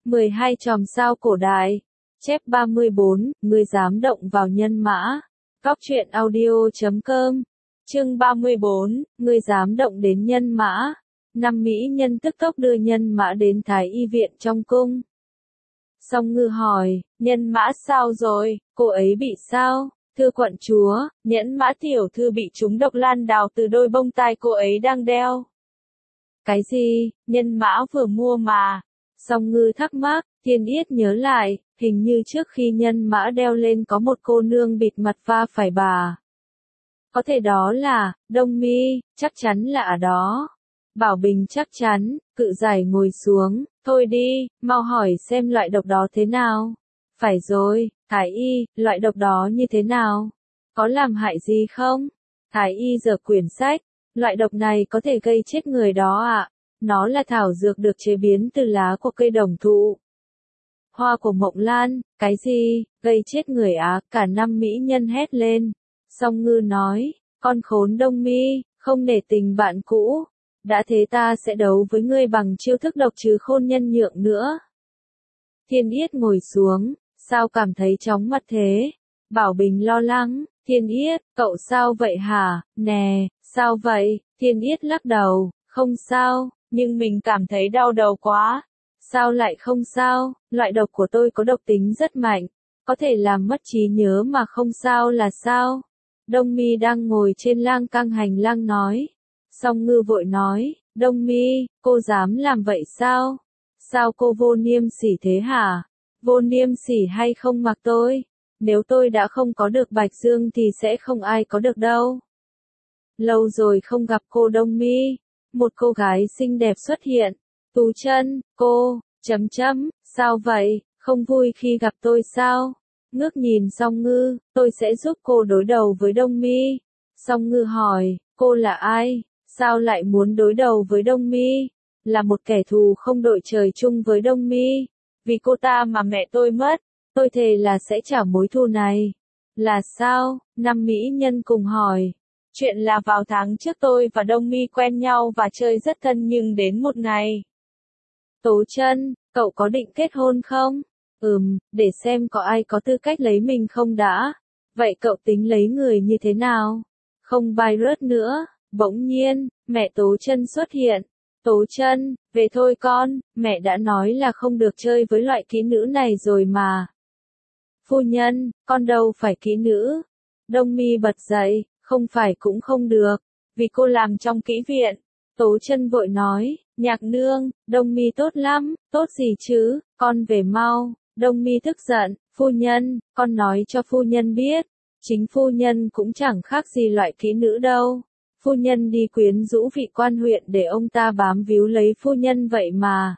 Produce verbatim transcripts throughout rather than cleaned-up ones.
mười hai chòm sao cổ đại. Chép ba mươi bốn, ngươi dám động vào nhân mã. Cóc truyện audio chấm com. Chương ba mươi bốn, ngươi dám động đến nhân mã. Năm mỹ nhân tức tốc đưa nhân mã đến Thái y viện trong cung. Song Ngư hỏi, nhân mã sao rồi, cô ấy bị sao? Thưa quận chúa, nhẫn mã tiểu thư bị trúng độc lan đào từ đôi bông tai cô ấy đang đeo. Cái gì, nhân mã vừa mua mà. Song Ngư thắc mắc, Thiên Yết nhớ lại, hình như trước khi nhân mã đeo lên có một cô nương bịt mặt va phải bà. Có thể đó là, Đông Mi, chắc chắn là ở đó. Bảo Bình chắc chắn, Cự Giải ngồi xuống, thôi đi, mau hỏi xem loại độc đó thế nào. Phải rồi, Thái y, loại độc đó như thế nào? Có làm hại gì không? Thái y giở quyển sách, loại độc này có thể gây chết người đó ạ. À? Nó là thảo dược được chế biến từ lá của cây đồng thụ. Hoa của mộng lan, cái gì, gây chết người á, cả năm mỹ nhân hét lên. Song Ngư nói, con khốn Đông Mi, không nể tình bạn cũ. Đã thế ta sẽ đấu với ngươi bằng chiêu thức độc chứ khôn nhân nhượng nữa. Thiên Yết ngồi xuống, sao cảm thấy chóng mặt thế? Bảo Bình lo lắng, Thiên Yết, cậu sao vậy hả? Nè, sao vậy? Thiên Yết lắc đầu, không sao, nhưng mình cảm thấy đau đầu quá. Sao lại không sao? Loại độc của tôi có độc tính rất mạnh, có thể làm mất trí nhớ mà không sao là sao? Đông Mi đang ngồi trên lang cang hành lang nói. Song Ngư vội nói, Đông Mi, cô dám làm vậy sao? Sao cô vô niêm sỉ thế hả? Vô niêm sỉ hay không mặc tôi? Nếu tôi đã không có được Bạch Dương thì sẽ không ai có được đâu. Lâu rồi không gặp cô Đông Mi. Một cô gái xinh đẹp xuất hiện. Tú Chân, cô, chấm chấm, sao vậy, không vui khi gặp tôi sao? Ngước nhìn Song Ngư, tôi sẽ giúp cô đối đầu với Đông Mi. Song Ngư hỏi, cô là ai? Sao lại muốn đối đầu với Đông Mi? Là một kẻ thù không đội trời chung với Đông Mi. Vì cô ta mà mẹ tôi mất, tôi thề là sẽ trả mối thù này. Là sao? Năm mỹ nhân cùng hỏi. Chuyện là vào tháng trước tôi và Đông Mi quen nhau và chơi rất thân nhưng đến một ngày. Tố Chân, cậu có định kết hôn không? Ừm, để xem có ai có tư cách lấy mình không đã. Vậy cậu tính lấy người như thế nào? Không bài rớt nữa. Bỗng nhiên, mẹ Tố Chân xuất hiện. Tố Chân, về thôi con, mẹ đã nói là không được chơi với loại kỹ nữ này rồi mà. Phu nhân, con đâu phải kỹ nữ. Đông Mi bật dậy, không phải cũng không được, vì cô làm trong kỹ viện. Tố Chân vội nói, Nhạc nương, Đông Mi tốt lắm, tốt gì chứ, con về mau. Đông Mi tức giận, phu nhân, con nói cho phu nhân biết, chính phu nhân cũng chẳng khác gì loại kỹ nữ đâu. Phu nhân đi quyến rũ vị quan huyện để ông ta bám víu lấy phu nhân vậy mà.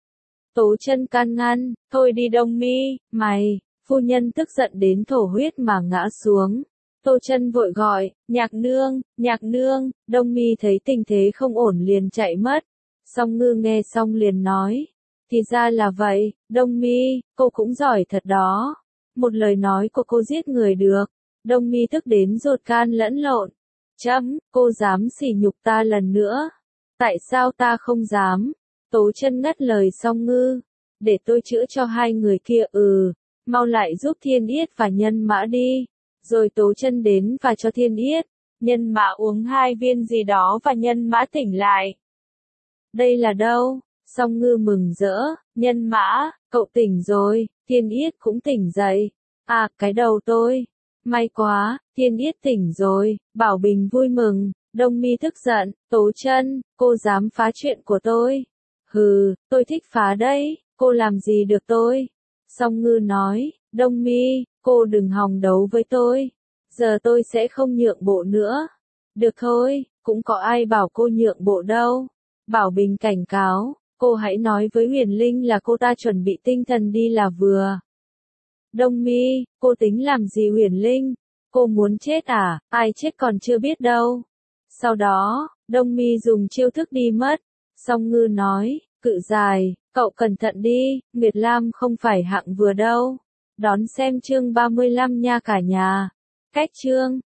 Tố Chân can ngăn, thôi đi Đông Mi, mày, phu nhân tức giận đến thổ huyết mà ngã xuống. Tố Chân vội gọi, Nhạc nương, Nhạc nương. Đông Mi thấy tình thế không ổn liền chạy mất. Song Ngư nghe xong liền nói, thì ra là vậy, Đông Mi, cô cũng giỏi thật đó. Một lời nói của cô giết người được. Đông Mi tức đến ruột gan lẫn lộn. Chấm, cô dám sỉ nhục ta lần nữa. Tại sao ta không dám? Tố Chân ngắt lời Song Ngư. Để tôi chữa cho hai người kia ừ. Mau lại giúp Thiên Yết và nhân mã đi. Rồi Tố Chân đến và cho Thiên Yết, nhân mã uống hai viên gì đó và nhân mã tỉnh lại. Đây là đâu? Song Ngư mừng rỡ, nhân mã, cậu tỉnh rồi, Thiên Yết cũng tỉnh dậy. À, cái đầu tôi. May quá, Thiên Yết tỉnh rồi, Bảo Bình vui mừng, Đông Mi tức giận, Tố Chân, cô dám phá chuyện của tôi. Hừ, tôi thích phá đấy, cô làm gì được tôi? Song Ngư nói, Đông Mi, cô đừng hòng đấu với tôi. Giờ tôi sẽ không nhượng bộ nữa. Được thôi, cũng có ai bảo cô nhượng bộ đâu. Bảo Bình cảnh cáo, cô hãy nói với Huyền Linh là cô ta chuẩn bị tinh thần đi là vừa. Đông Mi, cô tính làm gì Huyền Linh? Cô muốn chết à? Ai chết còn chưa biết đâu. Sau đó, Đông Mi dùng chiêu thức đi mất. Song Ngư nói, Cự Giải, cậu cẩn thận đi, Nguyệt Lam không phải hạng vừa đâu. Đón xem chương ba mươi lăm nha cả nhà. Cách chương